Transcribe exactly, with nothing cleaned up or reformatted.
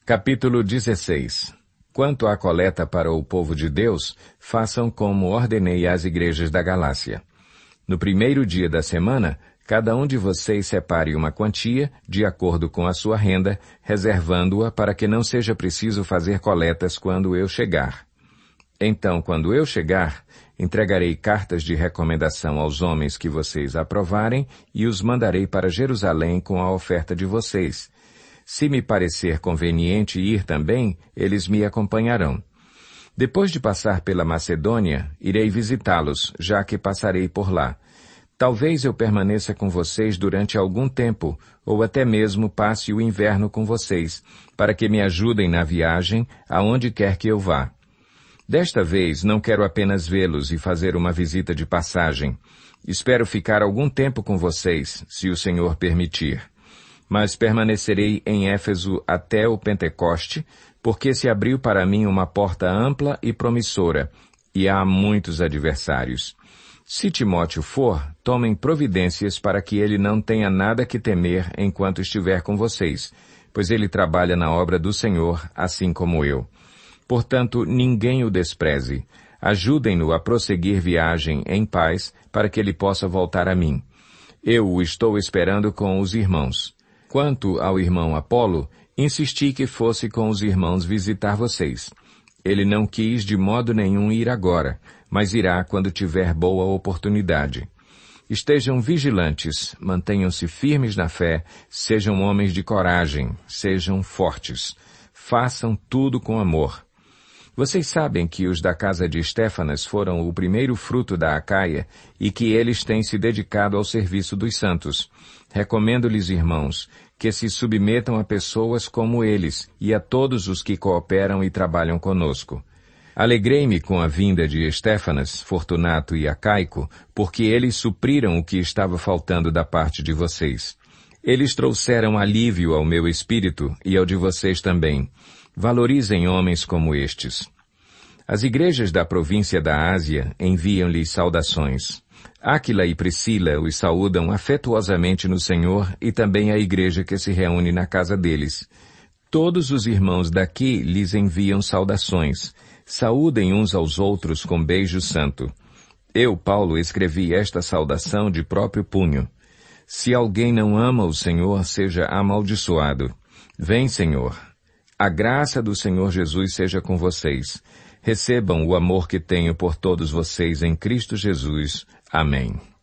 Capítulo dezesseis. Quanto à coleta para o povo de Deus, façam como ordenei às igrejas da Galácia. No primeiro dia da semana, cada um de vocês separe uma quantia, de acordo com a sua renda, reservando-a para que não seja preciso fazer coletas quando eu chegar. Então, quando eu chegar, entregarei cartas de recomendação aos homens que vocês aprovarem e os mandarei para Jerusalém com a oferta de vocês. Se me parecer conveniente ir também, eles me acompanharão. Depois de passar pela Macedônia, irei visitá-los, já que passarei por lá. Talvez eu permaneça com vocês durante algum tempo, ou até mesmo passe o inverno com vocês, para que me ajudem na viagem, aonde quer que eu vá. Desta vez, não quero apenas vê-los e fazer uma visita de passagem. Espero ficar algum tempo com vocês, se o Senhor permitir. Mas permanecerei em Éfeso até o Pentecoste, porque se abriu para mim uma porta ampla e promissora, e há muitos adversários. Se Timóteo for, tomem providências para que ele não tenha nada que temer enquanto estiver com vocês, pois ele trabalha na obra do Senhor, assim como eu. Portanto, ninguém o despreze. Ajudem-no a prosseguir viagem em paz, para que ele possa voltar a mim. Eu o estou esperando com os irmãos. Quanto ao irmão Apolo, insisti que fosse com os irmãos visitar vocês. Ele não quis de modo nenhum ir agora, mas irá quando tiver boa oportunidade. Estejam vigilantes, mantenham-se firmes na fé, sejam homens de coragem, sejam fortes. Façam tudo com amor. Vocês sabem que os da casa de Estéfanas foram o primeiro fruto da Acaia e que eles têm se dedicado ao serviço dos santos. Recomendo-lhes, irmãos, que se submetam a pessoas como eles e a todos os que cooperam e trabalham conosco. Alegrei-me com a vinda de Estéfanas, Fortunato e Acaico, porque eles supriram o que estava faltando da parte de vocês. Eles trouxeram alívio ao meu espírito e ao de vocês também. Valorizem homens como estes. As igrejas da província da Ásia enviam-lhes saudações. Áquila e Priscila os saúdam afetuosamente no Senhor e também a igreja que se reúne na casa deles. Todos os irmãos daqui lhes enviam saudações. Saúdem uns aos outros com beijo santo. Eu, Paulo, escrevi esta saudação de próprio punho. Se alguém não ama o Senhor, seja amaldiçoado. Vem, Senhor. A graça do Senhor Jesus seja com vocês. Recebam o amor que tenho por todos vocês em Cristo Jesus. Amém.